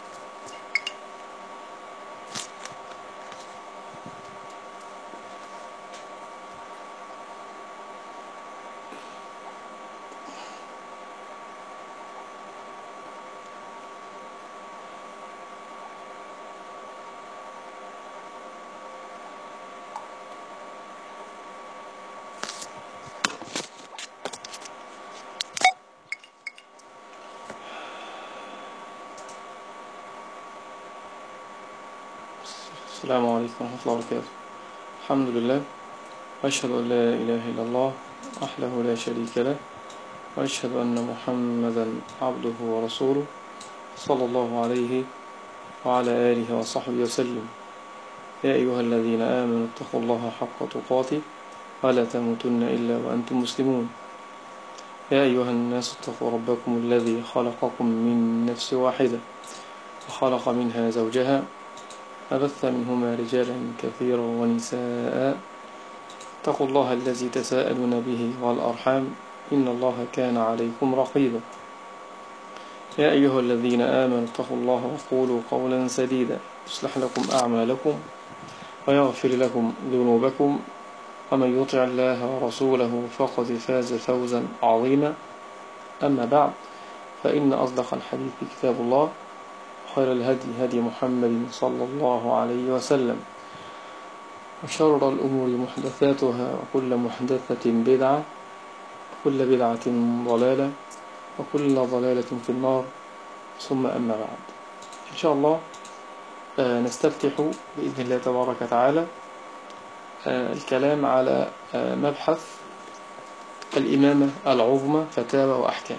السلام عليكم ورحمة الله وبركاته. الحمد لله، وأشهد أن لا إله إلا الله وحده لا شريك له، وأشهد أن محمدا عبده ورسوله صلى الله عليه وعلى آله وصحبه وسلم. يا أيها الذين آمنوا اتقوا الله حق تقاته ولا تموتن إلا وأنتم مسلمون. يا أيها الناس اتقوا ربكم الذي خلقكم من نفس واحدة وخلق منها زوجها وبث منهما رجالا كثيرا ونساء. اتقوا الله الذي تساءلون به والأرحام إن الله كان عليكم رقيبا. يا أيها الذين آمنوا اتقوا الله وقولوا قولا سديدا يصلح لكم أعمالكم ويغفر لكم ذنوبكم، ومن يطع الله ورسوله فقد فاز فوزا عظيما. أما بعد، فإن أصدق الحديث كتاب الله، خير الهدي هدي محمد صلى الله عليه وسلم، وشر الأمور محدثاتها، وكل محدثة بدعة، وكل بدعة ضلالة، وكل ضلالة في النار. ثم أما بعد، إن شاء الله نستفتح بإذن الله تبارك وتعالى الكلام على مبحث الإمامة العظمى، فتاوى وأحكام.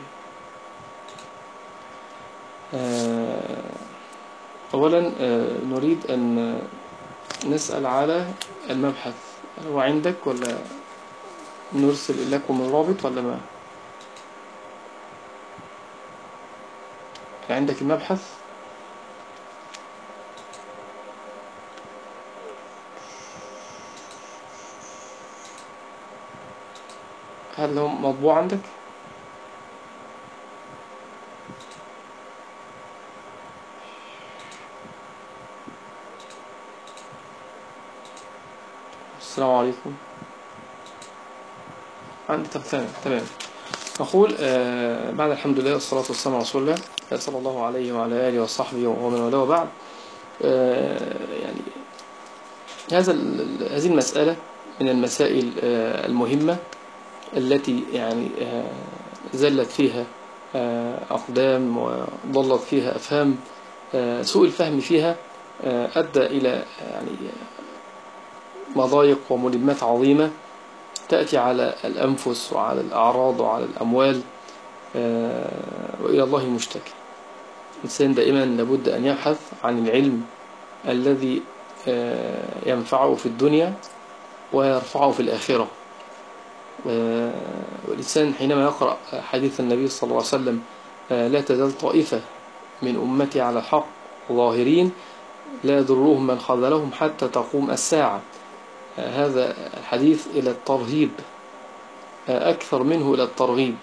أولا نريد أن نسأل على المبحث، هو عندك ولا نرسل لكم الرابط ولا ما عندك المبحث؟ هل هو مطبوع عندك؟ السلام عليكم. عندي تمام. نقول بعد الحمد لله والصلاة والسلام على رسول الله صلى الله عليه وعلى آله وصحبه ومن والاه، وبعد. يعني هذه المسألة من المسائل المهمة التي يعني زلت فيها أقدام وضلت فيها أفهام. سوء الفهم فيها أدى إلى يعني مضايق وملمات عظيمة تأتي على الأنفس وعلى الأعراض وعلى الأموال، وإلى الله المشتكى. الإنسان دائما لابد أن يبحث عن العلم الذي ينفعه في الدنيا ويرفعه في الآخرة. والإنسان حينما يقرأ حديث النبي صلى الله عليه وسلم لا تزال طائفة من أمتي على الحق ظاهرين لا يضرهم من خذلهم حتى تقوم الساعة، هذا الحديث إلى الترهيب أكثر منه إلى الترغيب.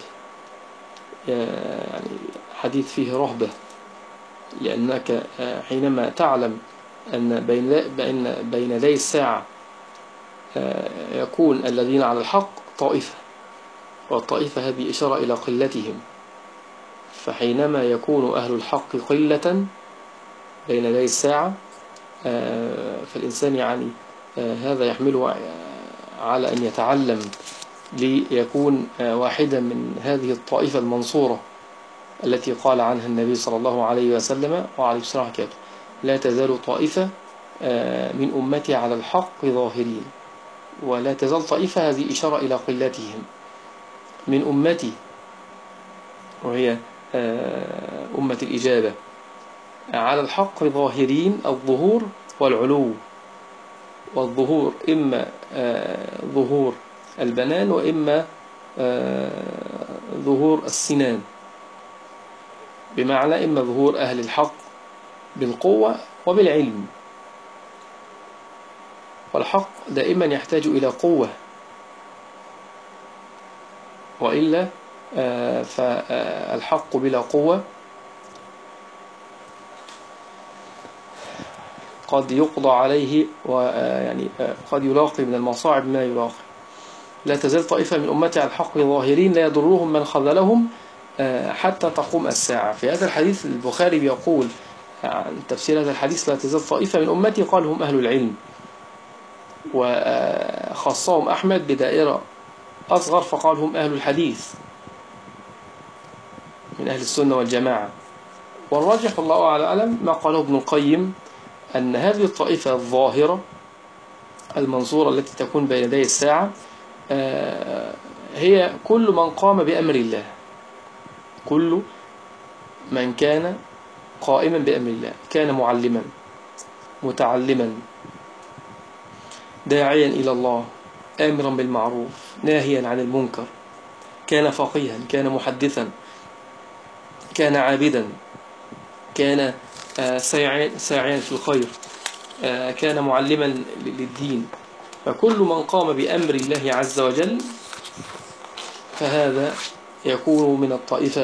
يعني حديث فيه رهبة، لأنك حينما تعلم أن بين يدي الساعة يكون الذين على الحق طائفة، والطائفة هذه إشارة إلى قلتهم، فحينما يكون أهل الحق قلة بين يدي الساعة فالإنسان يعني هذا يحمله على أن يتعلم ليكون واحدا من هذه الطائفة المنصورة التي قال عنها النبي صلى الله عليه وسلم وعليه الصلاة والسلام: لا تزال طائفة من أمتي على الحق ظاهرين. ولا تزال طائفة هذه إشارة إلى قلتهم من أمتي، وهي أمة الإجابة، على الحق ظاهرين، الظهور والعلو. والظهور إما ظهور البنان، وإما ظهور السنان، بمعنى إما ظهور أهل الحق بالقوة وبالعلم. والحق دائما يحتاج إلى قوة، وإلا فالحق بلا قوة قد يقضى عليه ويعني قد يلاقي من المصاعب ما يلاقي. لا تزال طائفة من أمتي على الحق ظاهرين لا يضرهم من خذلهم حتى تقوم الساعة. في هذا الحديث البخاري بيقول عن تفسير هذا الحديث لا تزال طائفة من أمتي قال هم أهل العلم، وخصهم أحمد بدائرة أصغر فقال هم أهل الحديث من أهل السنة والجماعة. والراجح والله أعلم ما قاله ابن القيم أن هذه الطائفة الظاهرة المنصورة التي تكون بين يدي الساعة هي كل من قام بأمر الله، كل من كان قائما بأمر الله، كان معلما متعلما داعيا إلى الله آمرا بالمعروف ناهيا عن المنكر، كان فقيها، كان محدثا، كان عابدا، كان ساعيا في الخير، كان معلما للدين. فكل من قام بأمر الله عز وجل فهذا يكون من الطائفة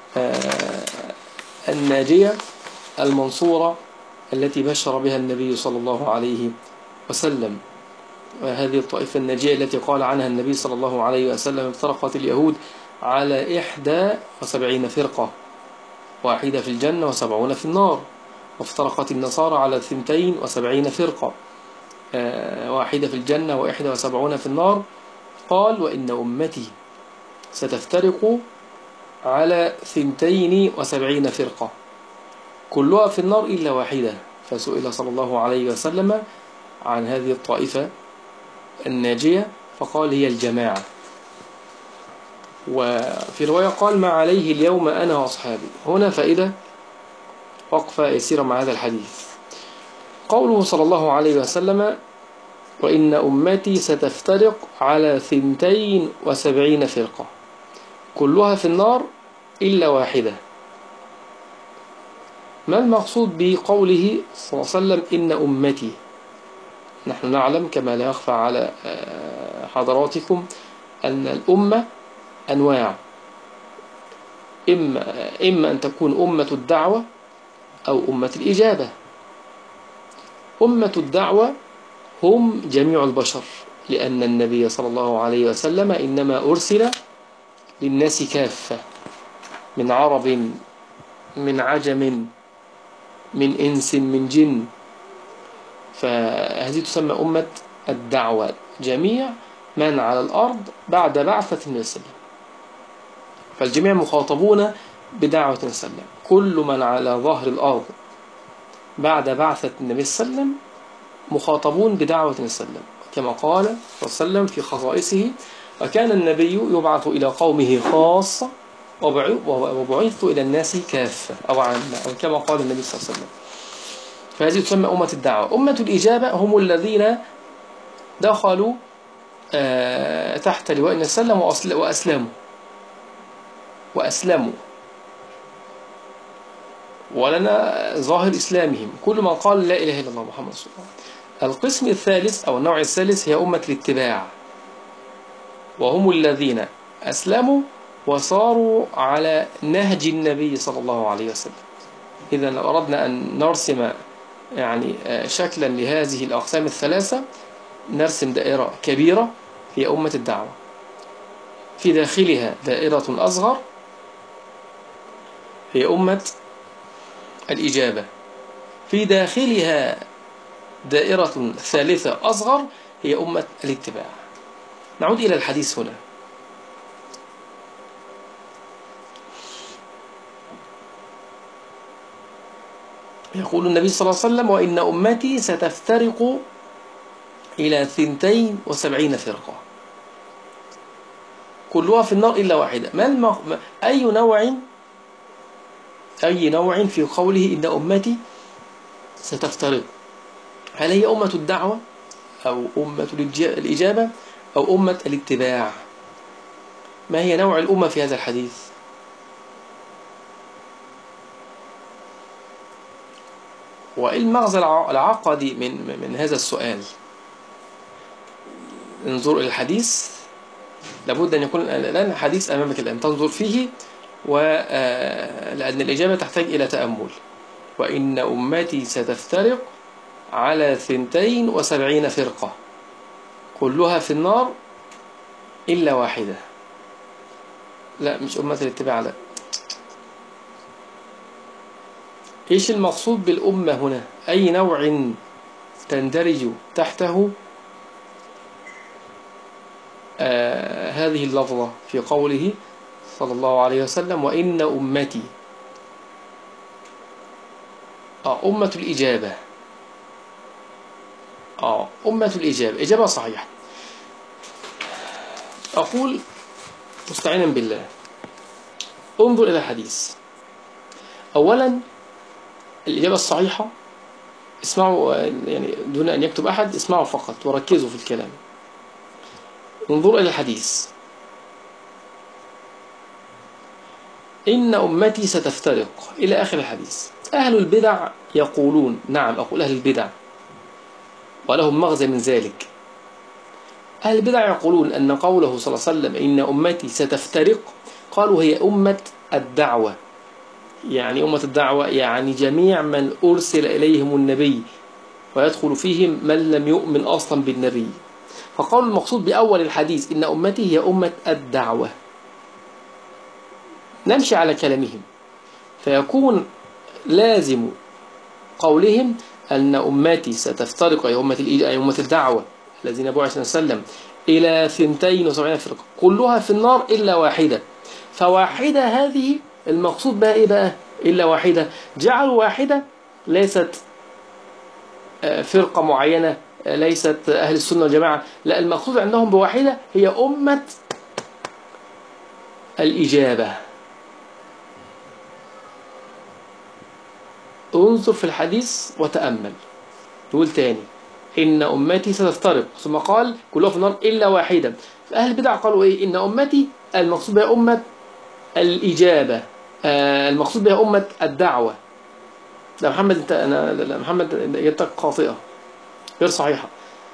الناجية المنصورة التي بشر بها النبي صلى الله عليه وسلم. وهذه الطائفة الناجية التي قال عنها النبي صلى الله عليه وسلم افترقت اليهود على 71 فرقة، واحدة في الجنة و70 في النار، وافترقت النصارى على 72 فرقة، واحدة في الجنة و71 في النار. قال وإن أمتي ستفترق على 72 فرقة كلها في النار إلا واحدة. فسئل صلى الله عليه وسلم عن هذه الطائفة الناجية فقال هي الجماعة. وفي رواية قال ما عليه اليوم أنا وأصحابي. هنا فائدة وقفة يسيرة مع هذا الحديث. قوله صلى الله عليه وسلم وإن أمتي ستفترق على 72 فرقة كلها في النار إلا واحدة. ما المقصود بقوله صلى الله عليه وسلم إن أمتي؟ نحن نعلم كما لا يخفى على حضراتكم أن الأمة أنواع، إما أن تكون أمة الدعوة أو أمة الإجابة. أمة الدعوة هم جميع البشر، لأن النبي صلى الله عليه وسلم إنما أرسل للناس كافة، من عرب من عجم من إنس من جن. فهذه تسمى أمة الدعوة، جميع من على الأرض بعد بعثة النبي صلى الله عليه وسلم. فالجميع مخاطبون بدعوة النبي صلى الله عليه وسلم. كل من على ظهر الأرض بعد بعثة النبي صلى الله عليه وسلم مخاطبون بدعوة النبي صلى الله عليه وسلم، كما قال صلى الله عليه وسلم في خصائصه وكان النبي يبعث إلى قومه خاصة وبعثت إلى الناس كافة أو عامة، أو كما قال النبي صلى الله عليه وسلم. فهذه تسمى أمة الدعوة. أمة الإجابة هم الذين دخلوا تحت لواء النبي صلى الله عليه وسلم وأسلموا ولنا ظاهر إسلامهم، كل من قال لا إله إلا الله محمد رسول الله. القسم الثالث أو النوع الثالث هي أمة الاتباع، وهم الذين أسلموا وصاروا على نهج النبي صلى الله عليه وسلم. إذا لو أردنا أن نرسم يعني شكلا لهذه الأقسام الثلاثة نرسم دائرة كبيرة هي أمة الدعوة، في داخلها دائرة أصغر هي أمة الإجابة، في داخلها دائرة ثالثة أصغر هي أمة الاتباع. نعود إلى الحديث هنا. يقول النبي صلى الله عليه وسلم وإن أمتي ستفترق إلى 72 فرقة كلها في النار إلا واحدة. أي نوع في قوله إن أمتي ستفترق؟ هل هي أمة الدعوة أو أمة الإجابة أو أمة الاتباع؟ ما هي نوع الأمة في هذا الحديث؟ والمغزى العقدي من هذا السؤال؟ انظر إلى الحديث، لابد أن يكون الآن الحديث أمامك الآن تنظر فيه، لأن الإجابة تحتاج إلى تأمل. وإن أمتي ستفترق على 72 فرقة كلها في النار إلا واحدة. لا مش أمة الاتباع، لا. إيش المقصود بالأمة هنا؟ أي نوع تندرج تحته هذه اللفظة في قوله صلى الله عليه وسلم وإن أمتي. أمة الإجابة. أمة الإجابة، إجابة صحيحة. أقول مستعينا بالله، انظر إلى الحديث. أولا الإجابة الصحيحة، اسمعوا يعني دون أن يكتب أحد، اسمعوا فقط وركزوا في الكلام. انظروا إلى الحديث. إن أمتي ستفترق إلى آخر الحديث. أهل البدع يقولون، نعم أقول أهل البدع ولهم مغزى من ذلك، أهل البدع يقولون أن قوله صلى الله عليه وسلم إن أمتي ستفترق، قالوا هي أمة الدعوة. يعني أمة الدعوة يعني جميع من أرسل إليهم النبي، ويدخل فيهم من لم يؤمن أصلا بالنبي. فقالوا المقصود بأول الحديث إن أمتي هي أمة الدعوة. نمشي على كلامهم، فيكون لازم قولهم أن أمتي ستفترق، أي أمة الدعوة الذين بعث وسلم إلى 72 فرقة كلها في النار إلا واحدة. فواحدة هذه المقصود بها إيه بقى؟ إلا واحدة. جعلوا واحدة ليست فرقة معينة، ليست أهل السنة والجماعة، لا، المقصود عندهم بواحدة هي أمة الإجابة. انظر في الحديث وتأمل. نقول تاني إن أمتي ستفترق، ثم قال كلها في النار إلا واحدة. فأهل البدع قالوا إيه؟ إن أمتي المقصود بها أمة الإجابة، المقصود بها أمة الدعوة. لا محمد أنت، لا محمد إجابتك خاطئة غير صحيحة.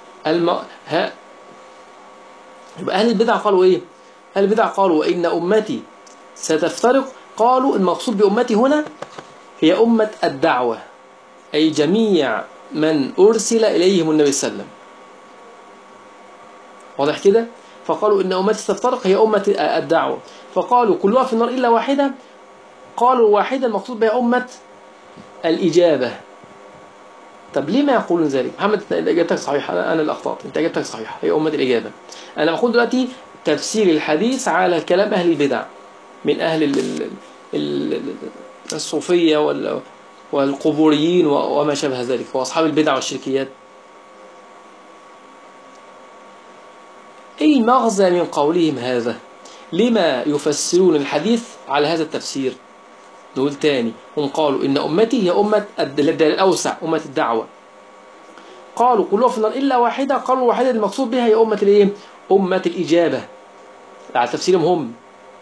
يبقى أهل البدع قالوا إيه؟ أهل البدع قالوا إن أمتي ستفترق، قالوا المقصود بأمتي هنا هي أمة الدعوة، أي جميع من أرسل إليهم النبي صلى الله عليه وسلم. واضح كده؟ فقالوا إن أمتي ستفترق هي أمة الدعوة، فقالوا كلها في النار إلا واحدة. قالوا واحدة المقصود بها أمة الإجابة. طب ليه ما يقولون ذلك؟ محمد إجابتك صحيحة، أنا اللي أخطأت، أنت إجابتك صحيحة، هي أمة الإجابة. أنا بقول دلوقتي تفسير الحديث على كلام أهل البدع من أهل الصوفية والقبوريين وما شابه ذلك وأصحاب البدع والشركيات. أي مغزى من قولهم هذا؟ لما يفسرون الحديث على هذا التفسير؟ نقول تاني، هم قالوا إن أمتي هي أمة الأوسع، أمة الدعوة. قالوا كلها في النار إلا واحدة، قالوا واحدة المقصود بها هي أمة الإيه؟ أمة الإجابة على تفسيرهم هم،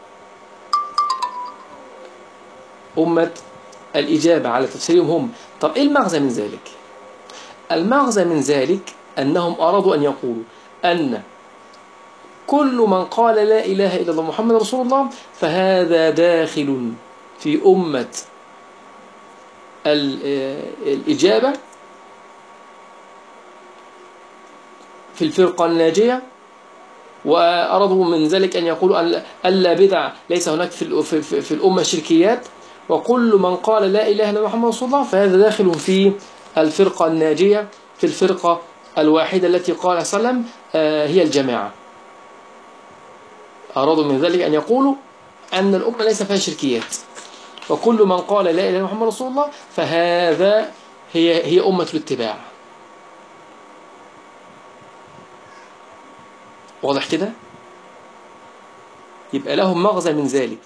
أمة الإجابة على تفسيرهم هم. طب إيه المغزى من ذلك؟ المغزى من ذلك أنهم أرادوا أن يقولوا أن كل من قال لا إله إلا الله محمد رسول الله فهذا داخل في أمة الإجابة في الفرقة الناجية. وأرادوا من ذلك أن يقولوا ألا بدع، ليس هناك في الأمة شركيات، وكل من قال لا إله إلا محمد رسول الله فهذا داخل في الفرقة الناجية، في الفرقة الواحدة التي قال صلى الله عليه وسلم هي الجماعة. أرادوا من ذلك أن يقولوا أن الأمة ليس فيها شركيات، وكل من قال لا إله إلا محمد رسول الله فهذا هي أمة الاتباع. واضح كده؟ يبقى لهم مغزى من ذلك،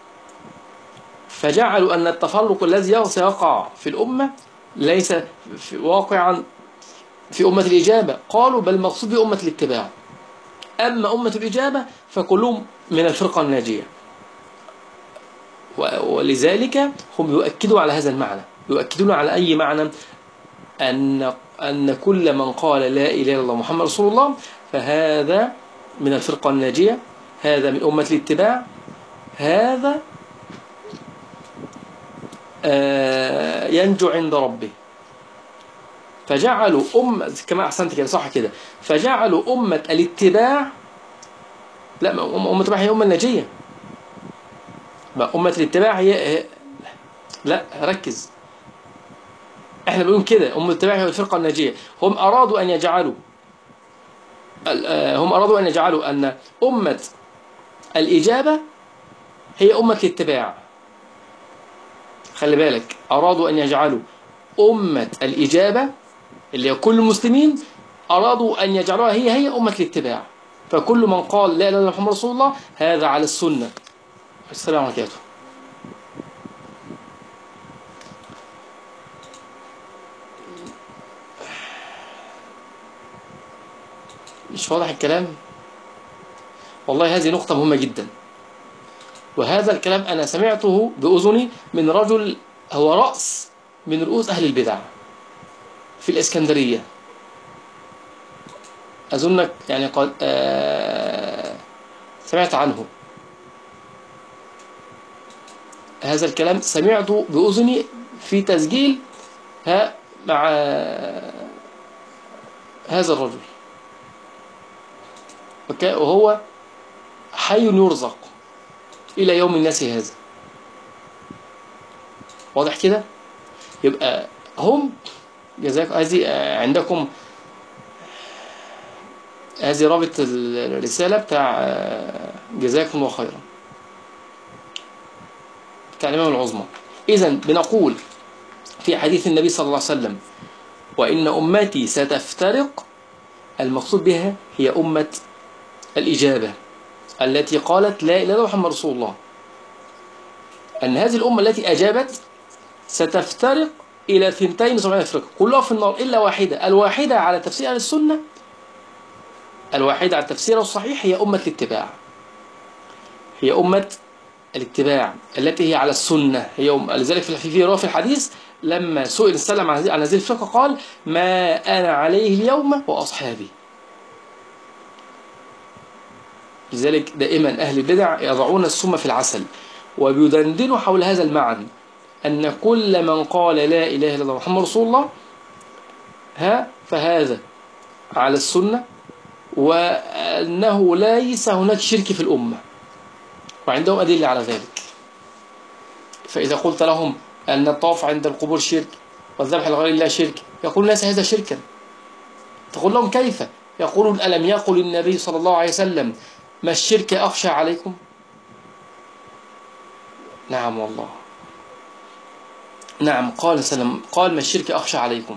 فجعلوا أن التفرق الذي سيقع في الأمة ليس واقعا في أمة الإجابة، قالوا بل مقصود بأمة الاتباع. أما أمة الإجابة فكلهم من الفرقة الناجية. ولذلك هم يؤكدوا على هذا المعنى، يؤكدون على أي معنى؟ أن كل من قال لا إله إلا الله محمد رسول الله فهذا من الفرقة الناجية، هذا من أمة الاتباع، هذا ينجو عند ربه. فجعلوا كما أحسنت كده صح كده، فجعلوا أمة الاتباع، لا أمة الاتباع هي أمة الناجية، أمة الاتباع هي لا ركز، احنا بنقول كده أمة الاتباع هي الفرقة الناجية. هم أرادوا أن يجعلوا أن أمة الإجابة هي أمة الاتباع. خلي بالك، أرادوا أن يجعلوا أمة الإجابة اللي هي كل المسلمين، أرادوا أن يجعلوها هي أمة الاتباع. فكل من قال لا إله إلا الله محمد رسول الله هذا على السنة. السلام عليكم. مش واضح الكلام؟ والله هذه نقطة مهمة جدا، وهذا الكلام أنا سمعته بأذني من رجل هو رأس من رؤوس أهل البدع في الإسكندرية، أظنك يعني قد سمعت عنه. هذا الكلام سمعته بأذني في تسجيل مع هذا الرجل، وهو حي يرزق إلى يوم الناس هذا. واضح كده؟ يبقى هم جزاكم هذه عندكم هذه رابط الرسالة بتاع جزاكم الله خيرا بتاع الإمام العظمى. إذن بنقول في حديث النبي صلى الله عليه وسلم وإن أمتي ستفترق، المقصود بها هي أمة الإجابة التي قالت لا إله إلا الله محمد رسول الله. أن هذه الأمة التي أجابت ستفترق إلى 72 فرقة كلها في النار إلا واحدة، الواحدة على تفسير أهل السنة، الواحدة على التفسير الصحيح هي أمة الاتباع، هي أمة الاتباع التي هي على السنة. هي لذلك في رواية في الحديث لما سئل السلام عن هذه الفرقة قال ما أنا عليه اليوم وأصحابي. لذلك دائما أهل البدع يضعون السم في العسل وبيدندنوا حول هذا المعنى، أن كل من قال لا إله إلا الله محمد رسول الله فهذا على السنة، وأنه ليس هناك شرك في الأمة، وعندهم أدلة على ذلك. فإذا قلت لهم أن الطواف عند القبور شرك والذبح لغير الله شرك، يقول ليس هذا شركا. تقول لهم كيف؟ يقولون ألم يقل النبي صلى الله عليه وسلم ما الشرك أخشى عليكم؟ نعم والله، نعم قال سلم، قال ما الشرك أخشى عليكم.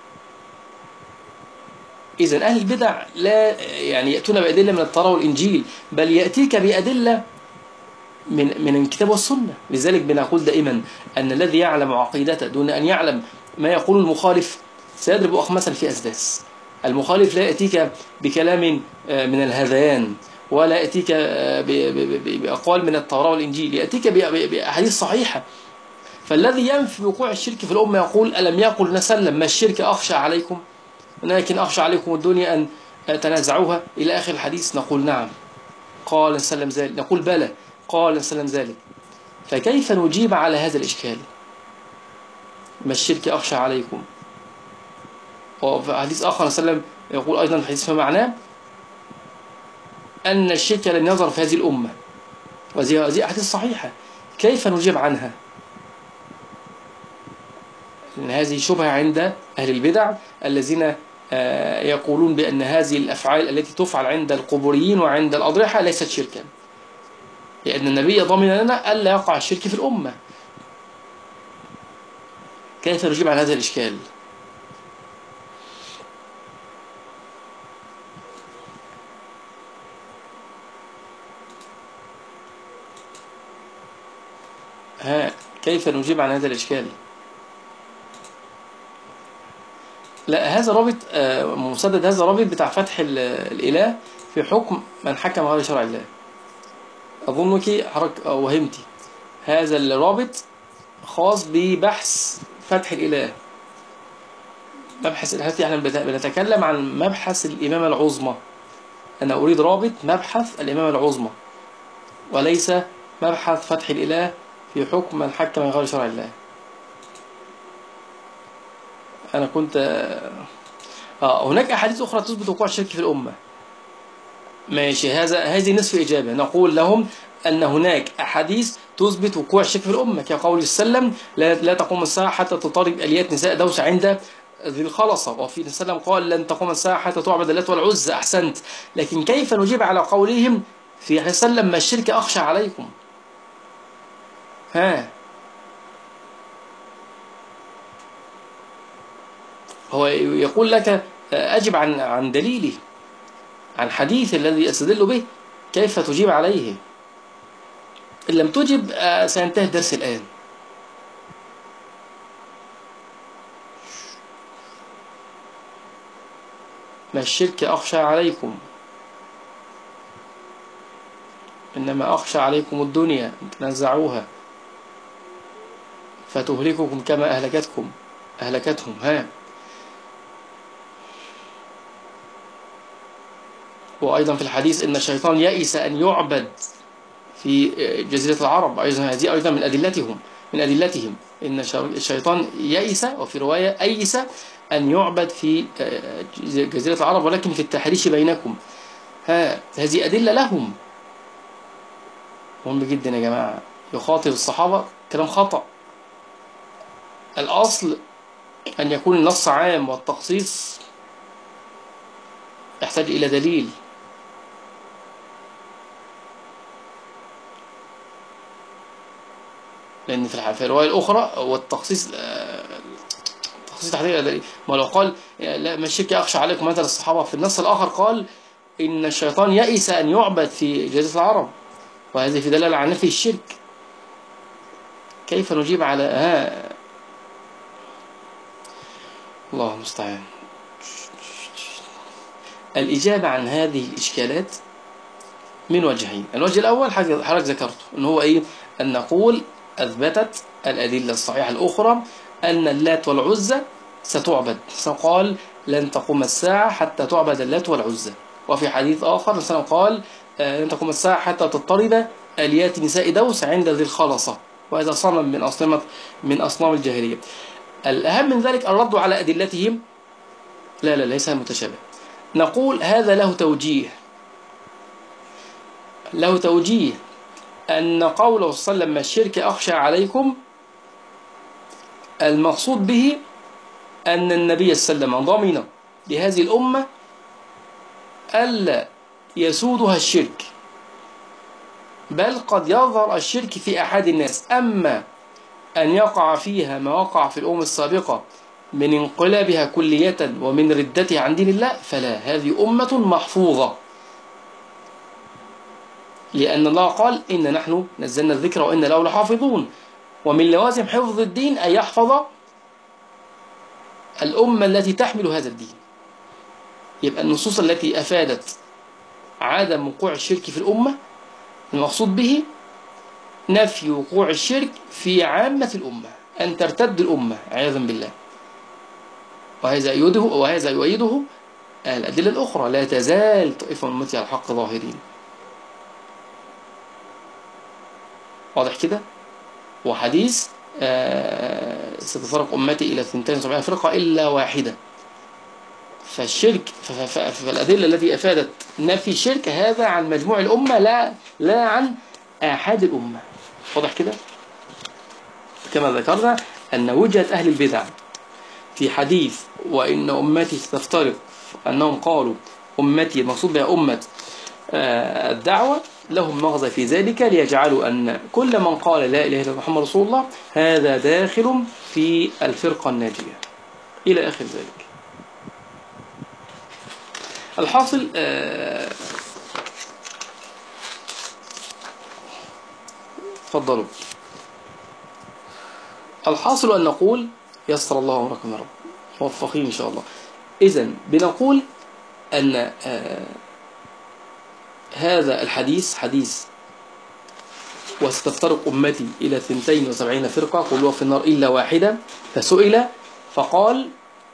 إذن أهل البدع لا يعني يأتون بأدلة من التوراة والإنجيل، بل يأتيك بأدلة من الكتاب والسنة. لذلك بنقول دائما أن الذي يعلم عقيدته دون أن يعلم ما يقول المخالف سيضرب أخمسا في أسداس. المخالف لا يأتيك بكلام من الهذيان، ولا يأتيك بأقوال من التوراة والإنجيل، يأتيك بأحاديث صحيحة. فالذي ينفي وقوع الشرك في الأمة يقول ألم يقل نسلم ما الشرك أخشى عليكم، ولكن أخشى عليكم الدنيا أن تنازعوها إلى آخر الحديث. نقول نعم قال سلم ذلك، نقول بلى قال سلم ذلك. فكيف نجيب على هذا الإشكال؟ ما الشرك أخشى عليكم. وفي حديث آخر سلم يقول أيضا في حديث فمعناه أن الشرك لن يظهر في هذه الأمة، وهذه أحاديث صحيحة. كيف نجيب عنها؟ لأن هذه شبهة عند أهل البدع الذين يقولون بأن هذه الأفعال التي تفعل عند القبوريين وعند الأضرحة ليست شركا، لأن النبي ضمن لنا ألا يقع الشرك في الأمة. كيف نجيب عن هذا الإشكال؟ كيف نجيب عن هذا الإشكال؟ لا هذا رابط مسدد، هذا رابط بتاع فتح الإله في حكم من حكم غير شرع الله. أظنك وهمتي، هذا الرابط خاص ببحث فتح الإله، مبحث الإله. احنا بنتكلم عن مبحث الإمامة العظمى. أنا أريد رابط مبحث الإمامة العظمى، وليس مبحث فتح الإله في حكم من حكم غير شرع الله. أنا كنت هناك أحاديث أخرى تثبت وقوع الشرك في الأمة. ماشي، هذه نصف إجابة. نقول لهم أن هناك أحاديث تثبت وقوع الشرك في الأمة، كقول السلم لا تقوم الساعة حتى تطارد أليات نساء دوس عند ذي الخلصة. وفي السلم قال لن تقوم الساعة حتى تعبد اللات والعزى. أحسنت. لكن كيف نجيب على قولهم في السلم ما الشرك أخشى عليكم؟ هو يقول لك أجب عن دليله، عن حديث الذي أستدل به. كيف تجيب عليه؟ إن لم تجب سينتهي الدرس الآن. ما الشرك أخشى عليكم، إنما أخشى عليكم الدنيا تنزعوها فتهلككم كما أهلكتهم. وأيضا في الحديث إن الشيطان يئس أن يعبد في جزيرة العرب. هذه أيضا من أدلتهم إن الشيطان يئس، وفي رواية أيس أن يعبد في جزيرة العرب ولكن في التحريش بينكم. هذه أدلة لهم. مهم جدا يا جماعة، يخاطب الصحابة كلام خطأ. الأصل أن يكون النص عام والتخصيص يحتاج إلى دليل. لأن في الرواية الأخرى والتخصيص تحتاج إلى دليل. ما لو قال لا ما الشرك أخشى عليكم مثل الصحابة، في النص الآخر قال إن الشيطان يئس أن يعبد في جزيرة العرب، وهذه في دلالة على نفي الشرك. كيف نجيب على الله المستعان. الإجابة عن هذه الإشكالات من وجهين. الوجه الأول حضرتك ذكرته، إن هو إيه؟ أن نقول أثبتت الأدلة الصحيحة الأخرى أن اللات والعزى ستعبد. قال لن تقوم الساعة حتى تعبد اللات والعزى. وفي حديث آخر مثلا قال لن تقوم الساعة حتى تضطرب أليات نساء دوس عند ذي الخلصة، وهذا صنم من أصنام الجاهلية. الأهم من ذلك الرد على أدلتهم. لا ليس متشابه. نقول هذا له توجيه أن قوله صلى الله عليه وسلم الشرك أخشى عليكم، المقصود به أن النبي صلى الله عليه وسلم ضمن لهذه الأمة ألا يسودها الشرك، بل قد يظهر الشرك في أحد الناس. أما أن يقع فيها ما وقع في الأمم السابقة من انقلابها كلية ومن ردتها عن دين الله فلا، هذه أمة محفوظة، لأن الله قال إن نحن نزلنا الذكر وإن له لحافظون. ومن لوازم حفظ الدين أن يحفظ الأمة التي تحمل هذا الدين. يبقى النصوص التي أفادت عدم وقوع الشرك في الأمة المقصود به نفي وقوع الشرك في عامة الأمة، أن ترتد الأمة عياذا بالله. وهذا يؤيده الأدلة الأخرى: لا تزال طائفة من أمتي على الحق ظاهرين. واضح كده؟ وحديث ستفرق أمتي إلى 72 فرقة إلا واحدة. فالشرك فالأدلة التي أفادت نفي الشرك هذا عن مجموع الأمة، لا عن آحاد الأمة. واضح كده؟ كما ذكرنا أن وجهة أهل البدع في حديث وإن أمتي ستفترق، أنهم قالوا أمتي المقصود بها أمة الدعوة، لهم مغزى في ذلك ليجعلوا أن كل من قال لا إله إلا الله محمد رسول الله هذا داخل في الفرقة الناجية إلى آخر ذلك. الحاصل تفضلوا. الحاصل أن نقول يسر الله أمركم يا رب، موفقين إن شاء الله. إذن بنقول أن هذا الحديث حديث وستفترق أمتي إلى 72 فرقة كلها في النار إلا واحدة. فسئل فقال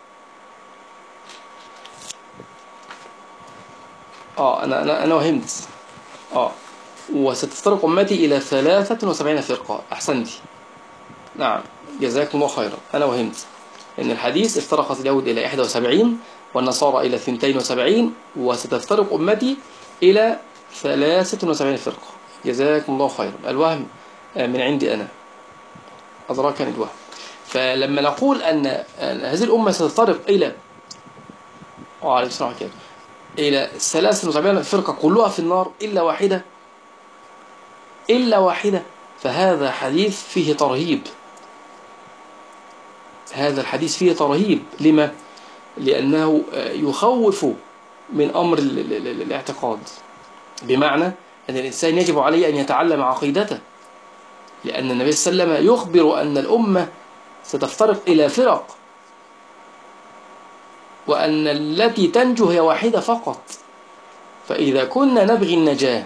أنا وهمت. وستفترق أمتي إلى 73 فرقة. أحسنتي، نعم، جزاكم الله خيرا، أنا وهمت. إن الحديث افترقت اليهود إلى 71 والنصارى إلى 72 وستفترق أمتي إلى 73 فرقة. جزاكم الله خيرا. الوهم من عندي أنا، أدراكني الوهم. فلما نقول أن هذه الأمة ستفترق إلى وعليه السلام عليكم إلى 73 فرقة كلها في النار إلا واحدة، فهذا حديث فيه ترهيب. هذا الحديث فيه ترهيب. لما؟ لأنه يخوف من أمر الاعتقاد، بمعنى أن الإنسان يجب عليه أن يتعلم عقيدته، لأن النبي صلى الله عليه وسلم يخبر أن الأمة ستفترق إلى فرق، وأن التي تنجو هي واحدة فقط. فإذا كنا نبغي النجاة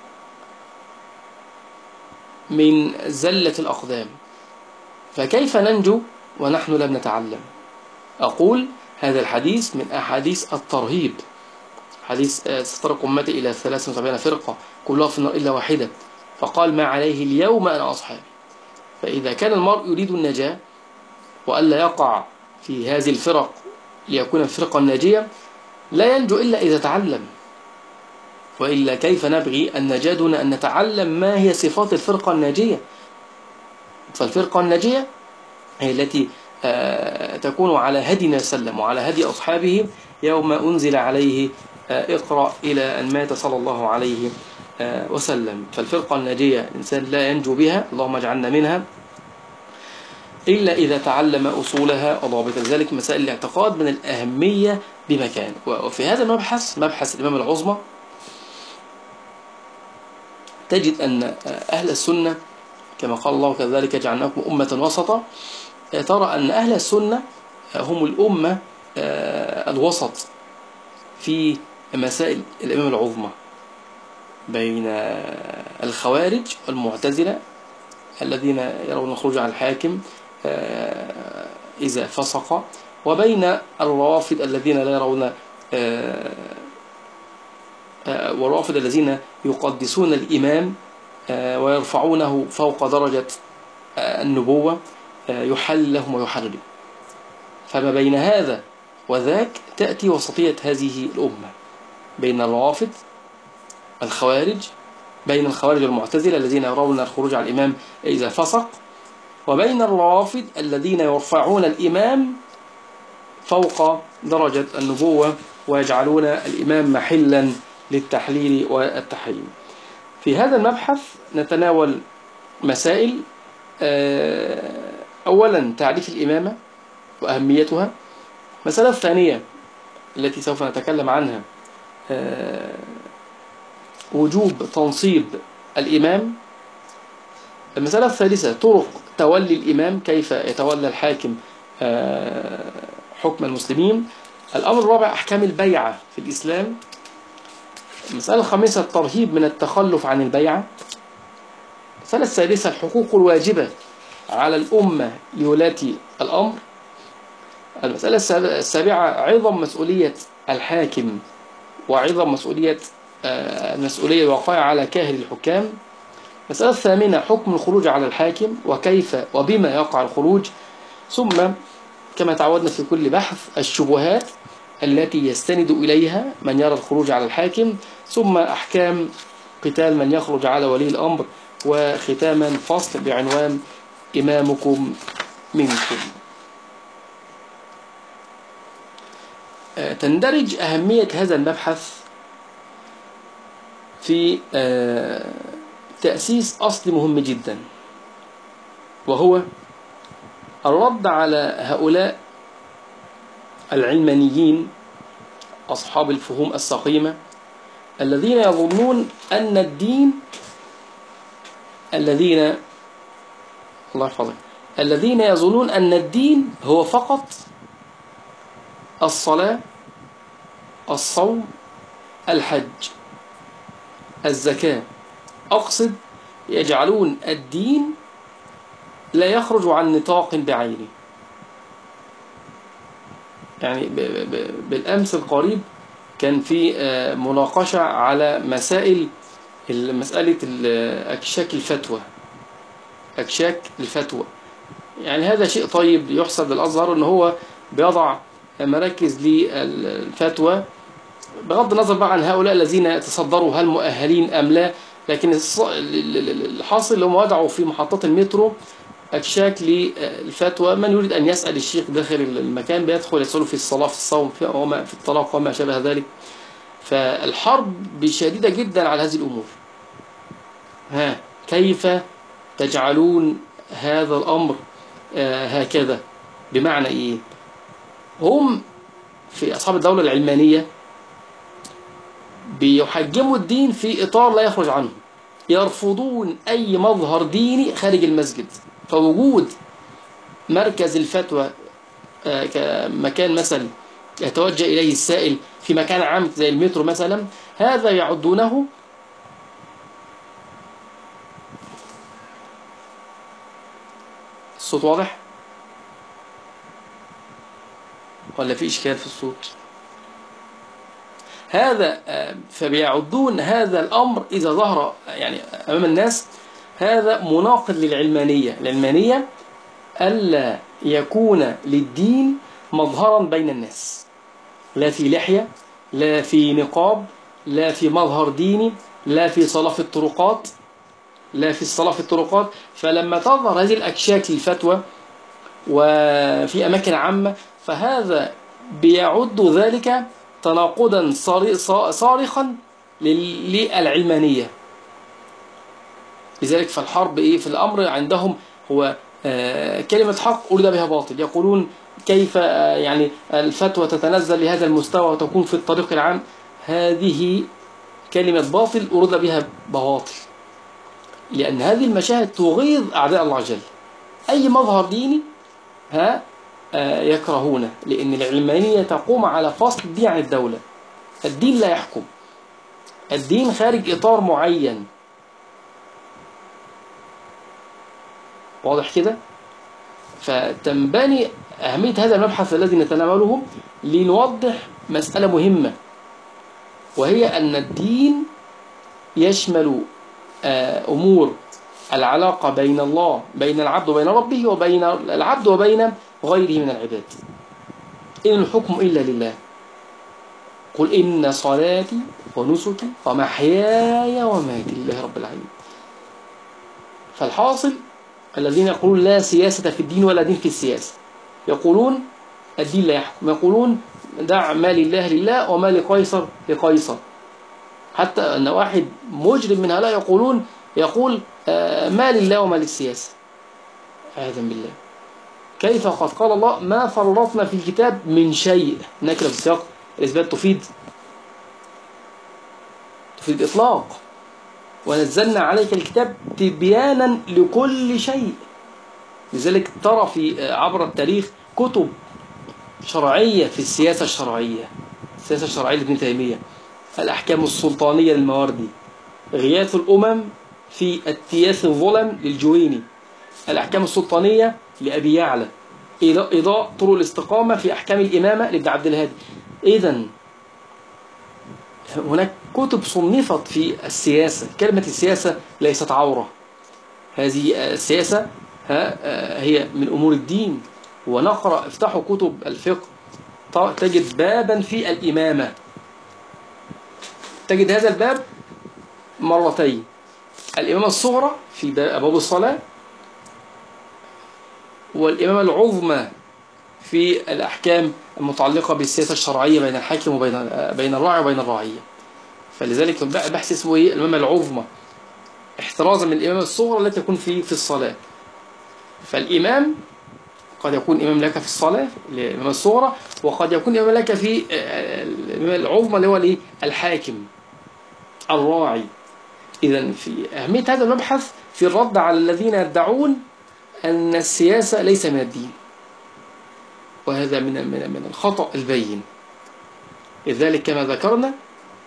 من زلة الأقدام، فكيف ننجو ونحن لم نتعلم؟ أقول هذا الحديث من أحاديث الترهيب. حديث ستفترق أمتي إلى 73 فرقة كلها في النار إلا واحدة، فقال ما عليه اليوم أنا أصحابي. فإذا كان المرء يريد النجاة وألا يقع في هذه الفرق ليكون الفرقة الناجية، لا ينجو إلا إذا تعلم، وإلا كيف نبغي النجاة دون أن نتعلم ما هي صفات الفرقة الناجية؟ فالفرقة الناجية هي التي تكون على هدي النبي صلى الله عليه وسلم وعلى هدي أصحابه يوم أنزل عليه اقرأ إلى أن مات صلى الله عليه وسلم. فالفرقة الناجية الإنسان لا ينجو بها، اللهم اجعلنا منها، إلا إذا تعلم أصولها وضوابط. ذلك مسائل الاعتقاد من الأهمية بمكان. وفي هذا المبحث، مبحث الإمام العظمى، تجد أن أهل السنة كما قال الله كذلك جعلناكم أمة وسطا، ترى أن أهل السنة هم الأمة الوسط في مسائل الإمام العظمى، بين الخوارج والمعتزلة الذين يرون الخروج على الحاكم إذا فسق، وبين الروافض الذين لا يرون والروافض الذين يقدسون الإمام ويرفعونه فوق درجة النبوة، يحل لهم ويحرم. فما بين هذا وذاك تأتي وسطية هذه الأمة، بين الروافض الخوارج، بين الخوارج والمعتزلة الذين يرون الخروج على الإمام إذا فسق، وبين الروافض الذين يرفعون الإمام فوق درجة النبوة ويجعلون الإمام محلا للتحليل والتحريم. في هذا المبحث نتناول مسائل. أولا تعريف الإمامة وأهميتها. مسألة الثانية التي سوف نتكلم عنها وجوب تنصيب الإمام. المسألة الثالثة طرق تولي الإمام، كيف يتولى الحاكم حكم المسلمين. الأمر الرابع أحكام البيعة في الإسلام. المسألة الخامسة الترهيب من التخلف عن البيعة. المسألة السادسة الحقوق الواجبة على الأمة لولاة الأمر. المسألة السابعة عظم مسؤولية الحاكم وعظم المسؤولية الواقعة على كاهل الحكام. المسألة الثامنة حكم الخروج على الحاكم وكيف وبما يقع الخروج. ثم كما تعودنا في كل بحث الشبهات التي يستند إليها من يرى الخروج على الحاكم، ثم أحكام قتال من يخرج على ولي الأمر، وختاما فصل بعنوان إمامكم منكم. تندرج أهمية هذا المبحث في تأسيس أصل مهم جدا، وهو الرد على هؤلاء العلمانيين أصحاب الفهوم السقيمة الذين يظنون أن الدين الذين يظنون أن الدين هو فقط الصلاة، الصوم، الحج، الزكاة. أقصد يجعلون الدين لا يخرج عن نطاق بعينه. يعني بالأمس القريب كان في مناقشة على مسألة أكشاك الفتوى. يعني هذا شيء طيب يحسب للأزهر، أن هو بيضع مراكز للفتوى، بغض النظر بقى عن هؤلاء الذين يتصدروا هل مؤهلين أم لا. لكن الحاصل هم وضعوا في محطات المترو أكشاك للفتوى، من يريد أن يسأل الشيخ داخل المكان بيدخل يسأله في الصلاة، في الصوم، في الطلاق وما شابه ذلك. فالحرب شديدة جدا على هذه الأمور. كيف تجعلون هذا الأمر هكذا؟ بمعنى إيه؟ هم في أصحاب الدولة العلمانية بيحجموا الدين في إطار لا يخرج عنه، يرفضون أي مظهر ديني خارج المسجد. فوجود مركز الفتوى كمكان مثلا يتوجه إليه السائل في مكان عام زي المترو مثلا، هذا يعدونه الصوت واضح ولا في إشكال في الصوت؟ هذا فبيعدون هذا الأمر إذا ظهر يعني أمام الناس هذا مناقض للعلمانية. العلمانية ألا يكون للدين مظهرا بين الناس، لا في لحية، لا في نقاب، لا في مظهر ديني، لا في صلاة في الطرقات، لا في الصلاة في الطرقات. فلما تظهر هذه الأكشاك للفتوى وفي أماكن عامة، فهذا بيعد ذلك تناقضا صارخا للعلمانية. لذلك فالحرب إيه في الأمر عندهم هو كلمة حق أريد بها باطل. يقولون كيف يعني الفتوى تتنزل لهذا المستوى وتكون في الطريق العام؟ هذه كلمة باطل أريد بها باطل، لأن هذه المشاهد تغيظ أعداء الله عز وجل. أي مظهر ديني يكرهونه، لأن العلمانية تقوم على فصل الدين عن الدولة. الدين لا يحكم، الدين خارج إطار معين. واضح كده؟ فتنبني أهمية هذا المبحث الذي نتناوله لنوضح مسألة مهمة، وهي أن الدين يشمل أمور العلاقة بين الله، بين العبد وبين ربه، وبين العبد وبين غيره من العباد. إن الحكم إلا لله، قل إن صلاتي ونسكي ومحياي ومماتي لله رب العالمين. فالحاصل الذين يقولون لا سياسة في الدين ولا دين في السياسة، يقولون الدين لا يحكم، يقولون دع ما لله لله وما لقيصر لقيصر. حتى أن واحد مجرم من هؤلاء يقول ما لله وما للسياسة. عياذا بالله. كيف قد قال الله ما فرطنا في الكتاب من شيء؟ نكرة في سياق الإثبات تفيد إطلاق. ونزلنا عليك الكتاب تبيانا لكل شيء. لذلك ترى في عبر التاريخ كتب شرعية في السياسة الشرعية، السياسة الشرعية لابن تيمية، الأحكام السلطانية للمواردي، غياث الأمم في التياس الظلم للجويني، الأحكام السلطانية لأبي يعلى، إضاء طرق الاستقامة في أحكام الإمامة لابن عبد الهادي. إذن هناك كتب صنفت في السياسة. كلمة السياسة ليست عورة، هذه السياسة هي من أمور الدين. ونقرأ افتحوا كتب الفقه تجد بابا في الإمامة، تجد هذا الباب مرتين: الإمامة الصغرى في أبواب الصلاة، والإمامة العظمى في الأحكام المتعلقة بالسياسة الشرعية بين الحاكم وبين الراعي وبين الرعية. فلذلك البحث اسمه إيه؟ الإمامة العظمى، احترازا من الإمامة الصغرى التي تكون في الصلاة. فالإمام قد يكون إمام لك في الصلاة الإمامة الصغرى، وقد يكون إمام لك في الإمامة العظمى اللي هو الحاكم الراعي. إذن في أهمية هذا المبحث في الرد على الذين يدعون أن السياسة ليس من الدين، وهذا من الخطأ البين. لذلك كما ذكرنا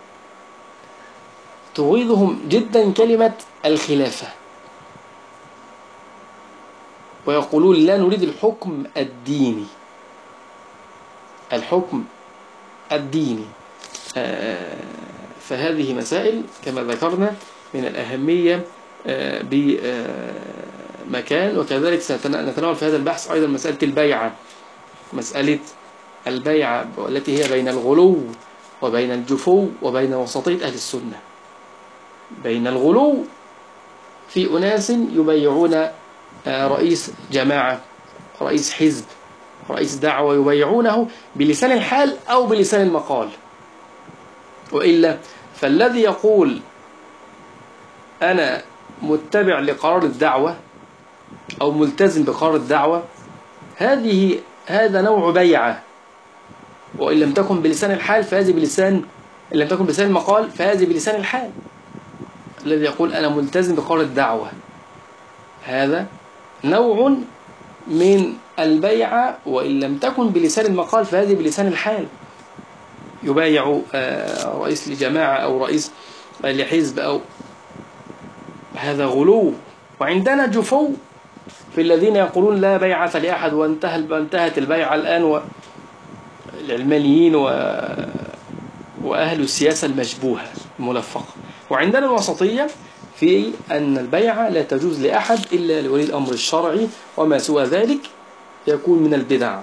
تغيظهم جدا كلمة الخلافة، ويقولون لا نريد الحكم الديني، الحكم الديني. فهذه مسائل كما ذكرنا من الأهمية مكان. وكذلك سنتناول في هذا البحث أيضا مسألة البيعة، مسألة البيعة التي هي بين الغلو وبين الجفو وبين وسطية أهل السنة. بين الغلو في أناس يبيعون رئيس جماعة، رئيس حزب، رئيس دعوة، يبيعونه بلسان الحال أو بلسان المقال. وإلا فالذي يقول أنا متبع لقرار الدعوة أو ملتزم بقرار الدعوة، هذا نوع بيعة. وإن لم تكن بلسان الحال فهذه بلسان، إن لم تكن بلسان المقال فهذه بلسان الحال. الذي يقول أنا ملتزم بقرار الدعوة، هذا نوع من البيعة، وإن لم تكن بلسان المقال فهذه بلسان الحال. يبايع رئيس لجماعة أو رئيس لحزب، أو هذا غلو. وعندنا جفو في الذين يقولون لا بيعة لأحد، وانتهت البيعة الآن، والعلمانيين وأهل السياسة المشبوهة الملفقة. وعندنا الوسطية في أن البيعة لا تجوز لأحد إلا لولي الأمر الشرعي، وما سوى ذلك يكون من البدع.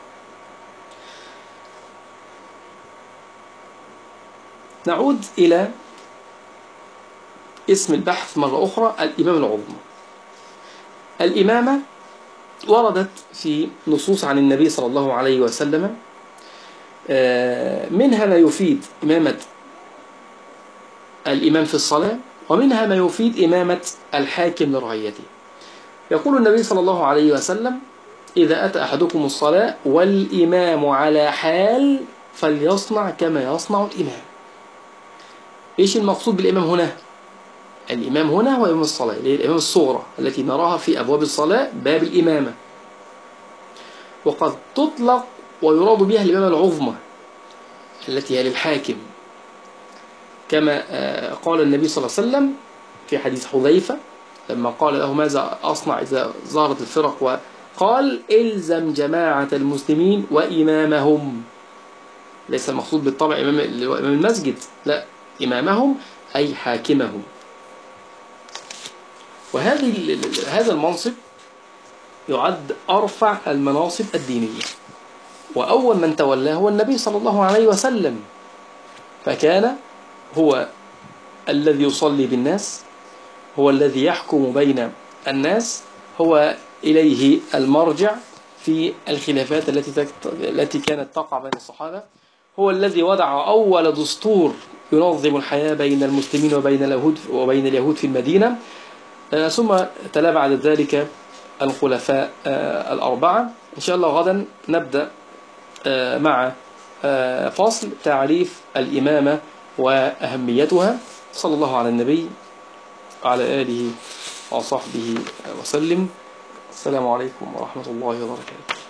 نعود إلى اسم البحث مرة أخرى، الإمامة العظمى. الإمامة وردت في نصوص عن النبي صلى الله عليه وسلم، منها ما يفيد إمامة الإمام في الصلاة، ومنها ما يفيد إمامة الحاكم لرعيته. يقول النبي صلى الله عليه وسلم: إذا أتى أحدكم الصلاة والإمام على حال فليصنع كما يصنع الإمام. إيش المقصود بالإمام هنا؟ الإمام هنا هو إمام الصلاة، الإمام الصغرى التي نراها في أبواب الصلاة، باب الإمامة. وقد تطلق ويراد بها الإمامة العظمى التي هي للحاكم، كما قال النبي صلى الله عليه وسلم في حديث حذيفة لما قال له: ماذا أصنع إذا ظهرت الفرق؟ وقال: إلزم جماعة المسلمين وإمامهم. ليس المقصود بالطبع إمام المسجد، لا، إمامهم أي حاكمهم. هذا المنصب يعد أرفع المناصب الدينية، وأول من تولاه هو النبي صلى الله عليه وسلم، فكان هو الذي يصلي بالناس، هو الذي يحكم بين الناس، هو إليه المرجع في الخلافات التي كانت تقع بين الصحابة، هو الذي وضع أول دستور ينظم الحياة بين المسلمين وبين اليهود في المدينة. ثم تلا بعد ذلك الخلفاء الأربعة. إن شاء الله غدا نبدأ مع فصل تعريف الإمامة وأهميتها. صلى الله على النبي وعلى آله وصحبه وسلم. السلام عليكم ورحمة الله وبركاته.